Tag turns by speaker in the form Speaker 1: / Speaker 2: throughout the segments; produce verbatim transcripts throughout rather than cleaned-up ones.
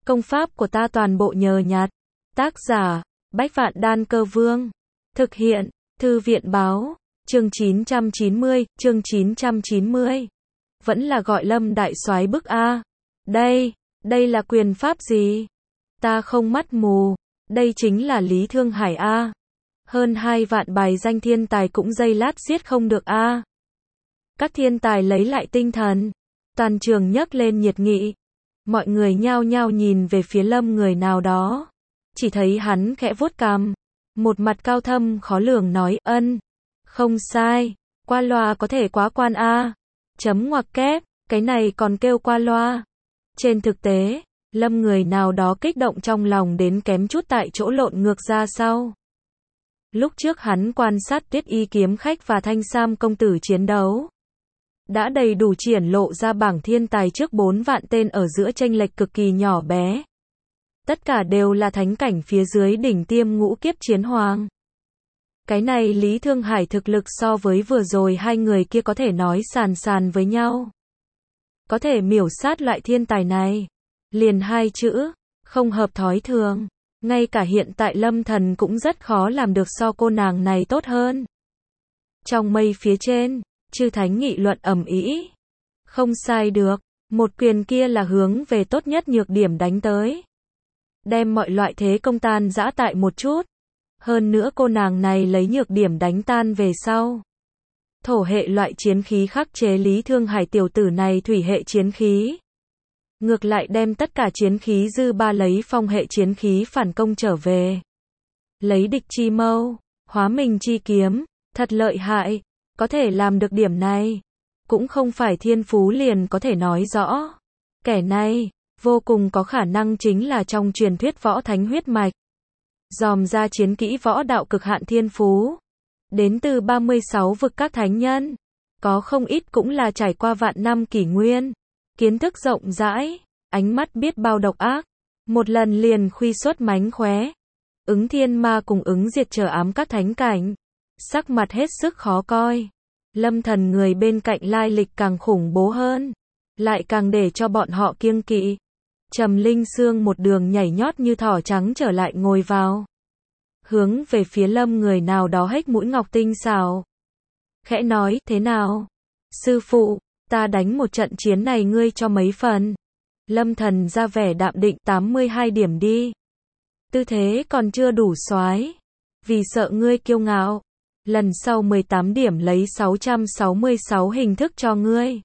Speaker 1: Công pháp của ta toàn bộ nhờ nhặt. Tác giả, Bách Vạn Đan Cơ Vương. Thực hiện, Thư viện Báo. Chương chín trăm chín mươi, chương chín trăm chín mươi. Vẫn là gọi Lâm đại soái bức a. Đây, đây là quyền pháp gì? Ta không mắt mù, đây chính là Lý Thương Hải a. Hơn hai vạn bài danh thiên tài cũng giây lát giết không được a. Các thiên tài lấy lại tinh thần, toàn trường nhấc lên nhiệt nghị. Mọi người nhao nhao nhìn về phía Lâm người nào đó, chỉ thấy hắn khẽ vuốt cằm, một mặt cao thâm khó lường nói, ân, không sai, qua loa có thể quá quan a. Chấm ngoặc kép, cái này còn kêu qua loa. Trên thực tế, Lâm người nào đó kích động trong lòng đến kém chút tại chỗ lộn ngược ra sau. Lúc trước hắn quan sát Tuyết Y kiếm khách và Thanh Sam công tử chiến đấu, đã đầy đủ triển lộ ra bảng thiên tài trước bốn vạn tên ở giữa chênh lệch cực kỳ nhỏ bé. Tất cả đều là thánh cảnh phía dưới đỉnh tiêm ngũ kiếp chiến hoàng. Cái này Lý Thương Hải thực lực so với vừa rồi hai người kia có thể nói sàn sàn với nhau. Có thể miểu sát loại thiên tài này. Liền hai chữ, không hợp thói thường. Ngay cả hiện tại Lâm Thần cũng rất khó làm được so cô nàng này tốt hơn. Trong mây phía trên, chư thánh nghị luận ầm ĩ. Không sai được, một quyền kia là hướng về tốt nhất nhược điểm đánh tới. Đem mọi loại thế công tan dã tại một chút. Hơn nữa cô nàng này lấy nhược điểm đánh tan về sau. Thổ hệ loại chiến khí khắc chế Lý Thương Hải tiểu tử này thủy hệ chiến khí. Ngược lại đem tất cả chiến khí dư ba lấy phong hệ chiến khí phản công trở về. Lấy địch chi mâu, hóa mình chi kiếm, thật lợi hại, có thể làm được điểm này. Cũng không phải thiên phú liền có thể nói rõ. Kẻ này, vô cùng có khả năng chính là trong truyền thuyết võ thánh huyết mạch. Dòm ra chiến kỹ võ đạo cực hạn thiên phú. Đến từ ba mươi sáu vực các thánh nhân. Có không ít cũng là trải qua vạn năm kỷ nguyên. Kiến thức rộng rãi, ánh mắt biết bao độc ác. Một lần liền khuy xuất mánh khóe. Ứng thiên ma cùng ứng diệt trở ám các thánh cảnh. Sắc mặt hết sức khó coi. Lâm Thần người bên cạnh lai lịch càng khủng bố hơn. Lại càng để cho bọn họ kiêng kỵ. Trầm Linh Sương một đường nhảy nhót như thỏ trắng trở lại ngồi vào. Hướng về phía Lâm người nào đó hếch mũi ngọc tinh xảo. Khẽ nói, thế nào? Sư phụ, ta đánh một trận chiến này ngươi cho mấy phần? Lâm Thần ra vẻ đạm định, tám mươi hai điểm đi. Tư thế còn chưa đủ soái. Vì sợ ngươi kiêu ngạo. Lần sau mười tám điểm lấy sáu trăm sáu mươi sáu hình thức cho ngươi.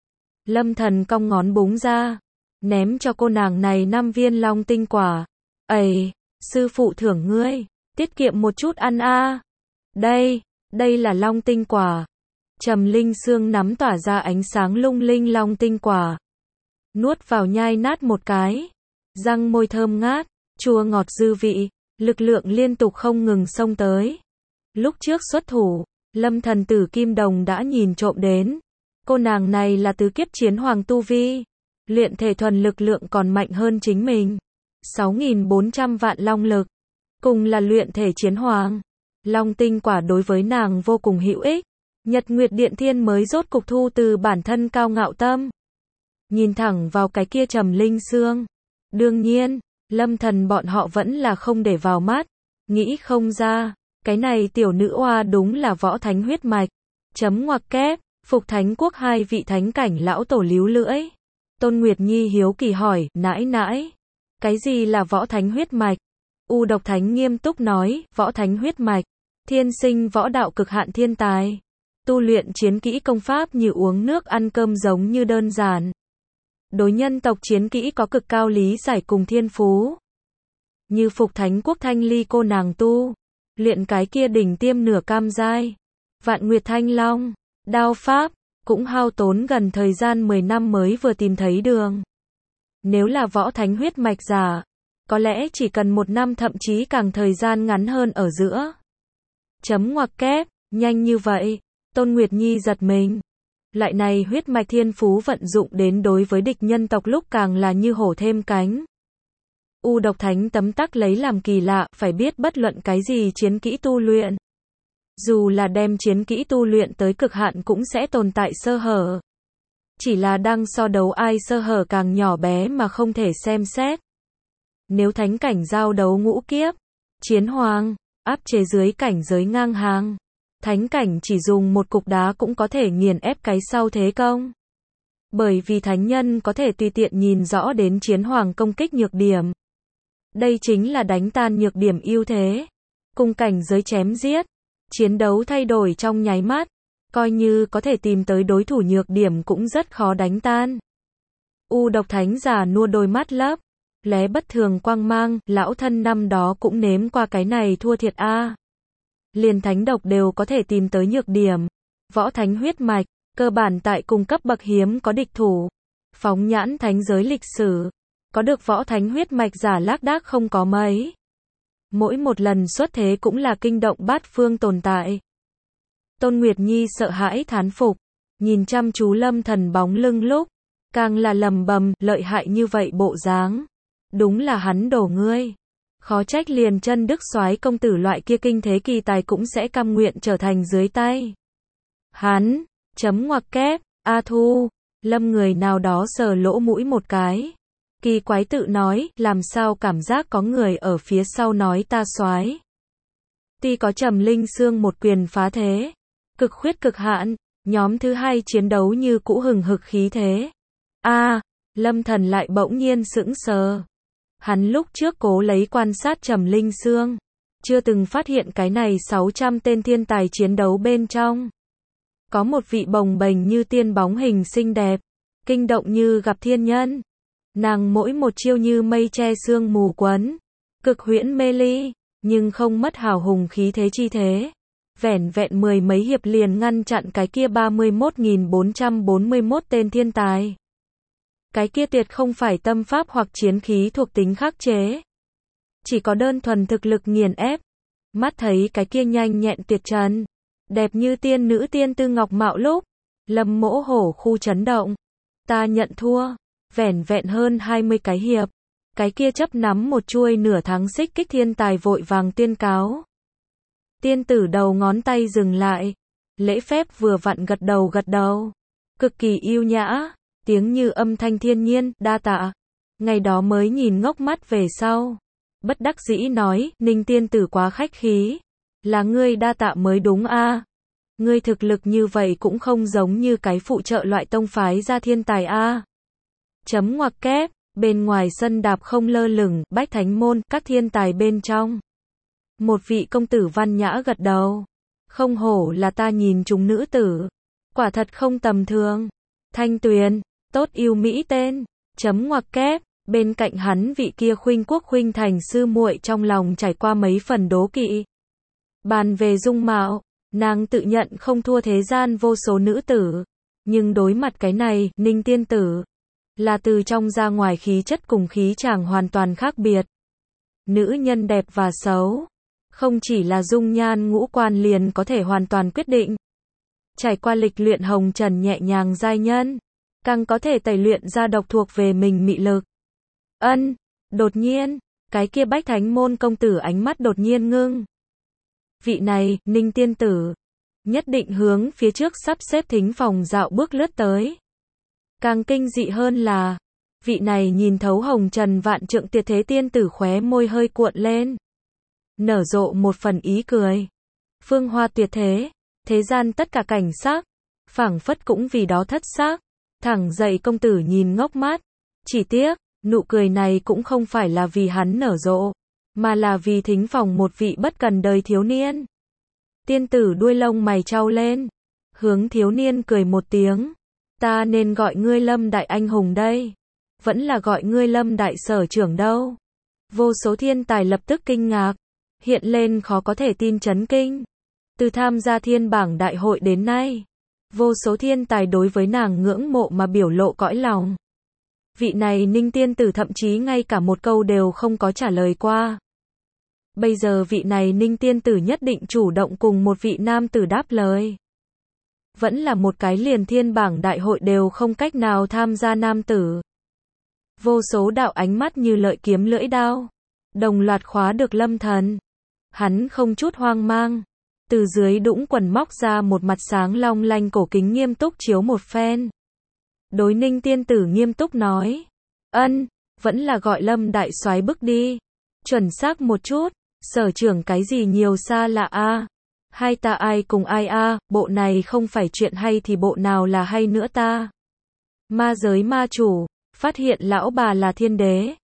Speaker 1: Lâm Thần cong ngón búng ra. Ném cho cô nàng này năm viên long tinh quả. Ây, sư phụ thưởng ngươi. Tiết kiệm một chút ăn a. Đây, đây là long tinh quả. Trầm Linh Sương nắm tỏa ra ánh sáng lung linh long tinh quả. Nuốt vào nhai nát một cái. Răng môi thơm ngát, chua ngọt dư vị, lực lượng liên tục không ngừng xông tới. Lúc trước xuất thủ, Lâm Thần tử Kim Đồng đã nhìn trộm đến. Cô nàng này là tứ kiếp chiến hoàng tu vi. Luyện thể thuần lực lượng còn mạnh hơn chính mình. sáu nghìn bốn trăm vạn long lực. Cùng là luyện thể chiến hoàng. Long tinh quả đối với nàng vô cùng hữu ích. Nhật Nguyệt Điện Thiên mới rốt cục thu từ bản thân cao ngạo tâm. Nhìn thẳng vào cái kia Trầm Linh Sương. Đương nhiên, Lâm Thần bọn họ vẫn là không để vào mắt. Nghĩ không ra, cái này tiểu nữ oa đúng là võ thánh huyết mạch. Chấm ngoặc kép, Phục Thánh Quốc hai vị thánh cảnh lão tổ líu lưỡi. Tôn Nguyệt Nhi hiếu kỳ hỏi, nãi nãi, cái gì là võ thánh huyết mạch? U Độc Thánh nghiêm túc nói, võ thánh huyết mạch, thiên sinh võ đạo cực hạn thiên tài. Tu luyện chiến kỹ công pháp như uống nước ăn cơm giống như đơn giản. Đối nhân tộc chiến kỹ có cực cao lý giải cùng thiên phú. Như Phục Thánh Quốc Thanh Ly cô nàng tu, luyện cái kia đỉnh tiêm nửa cam giai. Vạn Nguyệt Thanh Long, đao pháp, cũng hao tốn gần thời gian mười năm mới vừa tìm thấy đường. Nếu là võ thánh huyết mạch giả, có lẽ chỉ cần một năm thậm chí càng thời gian ngắn hơn ở giữa. Chấm ngoặc kép, nhanh như vậy, Tôn Nguyệt Nhi giật mình. Loại này huyết mạch thiên phú vận dụng đến đối với địch nhân tộc lúc càng là như hổ thêm cánh. U Độc Thánh tấm tắc lấy làm kỳ lạ, phải biết bất luận cái gì chiến kỹ tu luyện. Dù là đem chiến kỹ tu luyện tới cực hạn cũng sẽ tồn tại sơ hở. Chỉ là đang so đấu ai sơ hở càng nhỏ bé mà không thể xem xét. Nếu thánh cảnh giao đấu ngũ kiếp, chiến hoàng, áp chế dưới cảnh giới ngang hàng. Thánh cảnh chỉ dùng một cục đá cũng có thể nghiền ép cái sau thế công. Bởi vì thánh nhân có thể tùy tiện nhìn rõ đến chiến hoàng công kích nhược điểm. Đây chính là đánh tan nhược điểm ưu thế. Cùng cảnh giới chém giết, chiến đấu thay đổi trong nháy mắt, coi như có thể tìm tới đối thủ nhược điểm cũng rất khó đánh tan. U độc thánh già nua đôi mắt lấp, lóe bất thường quang mang, lão thân năm đó cũng nếm qua cái này thua thiệt a. À. Liền thánh độc đều có thể tìm tới nhược điểm. Võ thánh huyết mạch, cơ bản tại cùng cấp bậc hiếm có địch thủ. Phóng nhãn thánh giới lịch sử, có được võ thánh huyết mạch giả lác đác không có mấy. Mỗi một lần xuất thế cũng là kinh động bát phương tồn tại. Tôn Nguyệt Nhi sợ hãi thán phục, nhìn chăm chú Lâm Thần bóng lưng lúc, càng là lầm bầm, lợi hại như vậy bộ dáng. Đúng là hắn đổ ngươi. Khó trách liền chân đức soái công tử loại kia kinh thế kỳ tài cũng sẽ cam nguyện trở thành dưới tay. Hắn, chấm ngoặc kép, A Thu, Lâm người nào đó sờ lỗ mũi một cái. Kỳ quái tự nói, làm sao cảm giác có người ở phía sau nói ta soái. Tuy có Trầm Linh Xương một quyền phá thế, cực khuyết cực hạn, nhóm thứ hai chiến đấu như cũ hừng hực khí thế. A, à, Lâm Thần lại bỗng nhiên sững sờ. Hắn lúc trước cố lấy quan sát Trầm Linh Xương, chưa từng phát hiện cái này sáu trăm tên thiên tài chiến đấu bên trong. Có một vị bồng bềnh như tiên bóng hình xinh đẹp, kinh động như gặp thiên nhân. Nàng mỗi một chiêu như mây che sương mù quấn, cực huyễn mê ly, nhưng không mất hào hùng khí thế chi thế. Vẻn vẹn mười mấy hiệp liền ngăn chặn cái kia ba mươi mốt nghìn bốn trăm bốn mươi mốt tên thiên tài. Cái kia tuyệt không phải tâm pháp hoặc chiến khí thuộc tính khắc chế. Chỉ có đơn thuần thực lực nghiền ép. Mắt thấy cái kia nhanh nhẹn tuyệt trần, đẹp như tiên nữ tiên tư ngọc mạo lúc, Lâm Mỗ hổ khu chấn động. Ta nhận thua. Vẻn vẹn hơn hai mươi cái hiệp. Cái kia chấp nắm một chuôi nửa tháng xích kích thiên tài vội vàng tuyên cáo. Tiên tử đầu ngón tay dừng lại. Lễ phép vừa vặn gật đầu gật đầu. Cực kỳ yêu nhã. Tiếng như âm thanh thiên nhiên, đa tạ. Ngày đó mới nhìn ngốc mắt về sau. Bất đắc dĩ nói, Ninh tiên tử quá khách khí. Là ngươi đa tạ mới đúng a. À. Ngươi thực lực như vậy cũng không giống như cái phụ trợ loại tông phái ra thiên tài a. À. Chấm ngoặc kép, bên ngoài sân đạp không lơ lửng, bách thánh môn, các thiên tài bên trong. Một vị công tử văn nhã gật đầu. Không hổ là ta nhìn chúng nữ tử. Quả thật không tầm thường. Thanh Tuyền, tốt yêu mỹ tên. Chấm ngoặc kép, bên cạnh hắn vị kia khuynh quốc khuynh thành sư muội trong lòng trải qua mấy phần đố kỵ. Bàn về dung mạo, nàng tự nhận không thua thế gian vô số nữ tử. Nhưng đối mặt cái này, Ninh tiên tử, là từ trong ra ngoài khí chất cùng khí chàng hoàn toàn khác biệt. Nữ nhân đẹp và xấu, không chỉ là dung nhan ngũ quan liền có thể hoàn toàn quyết định. Trải qua lịch luyện hồng trần nhẹ nhàng giai nhân, càng có thể tẩy luyện ra độc thuộc về mình mị lực. Ân, đột nhiên, cái kia bách thánh môn công tử ánh mắt đột nhiên ngưng. Vị này, Ninh tiên tử, nhất định hướng phía trước sắp xếp thính phòng dạo bước lướt tới. Càng kinh dị hơn là, vị này nhìn thấu hồng trần vạn trượng tuyệt thế tiên tử khóe môi hơi cuộn lên. Nở rộ một phần ý cười. Phương hoa tuyệt thế, thế gian tất cả cảnh sắc, phảng phất cũng vì đó thất sắc. Thẳng dậy công tử nhìn ngốc mắt. Chỉ tiếc, nụ cười này cũng không phải là vì hắn nở rộ, mà là vì thính phòng một vị bất cần đời thiếu niên. Tiên tử đuôi lông mày trao lên, hướng thiếu niên cười một tiếng. Ta nên gọi ngươi Lâm đại anh hùng đây, vẫn là gọi ngươi Lâm đại sở trưởng đâu? Vô số thiên tài lập tức kinh ngạc, hiện lên khó có thể tin chấn kinh. Từ tham gia thiên bảng đại hội đến nay, vô số thiên tài đối với nàng ngưỡng mộ mà biểu lộ cõi lòng. Vị này Ninh tiên tử thậm chí ngay cả một câu đều không có trả lời qua. Bây giờ vị này Ninh tiên tử nhất định chủ động cùng một vị nam tử đáp lời. Vẫn là một cái liền thiên bảng đại hội đều không cách nào tham gia nam tử. Vô số đạo ánh mắt như lợi kiếm lưỡi đao, đồng loạt khóa được Lâm Thần. Hắn không chút hoang mang, từ dưới đũng quần móc ra một mặt sáng long lanh cổ kính nghiêm túc chiếu một phen. Đối Ninh tiên tử nghiêm túc nói, ân, Vẫn là gọi Lâm đại soái bức đi. Chuẩn xác một chút. Sở trưởng cái gì nhiều xa lạ a? Hai ta ai cùng ai a? Bộ này không phải chuyện hay thì bộ nào là hay nữa ta? Ma giới ma chủ, phát hiện lão bà là thiên đế.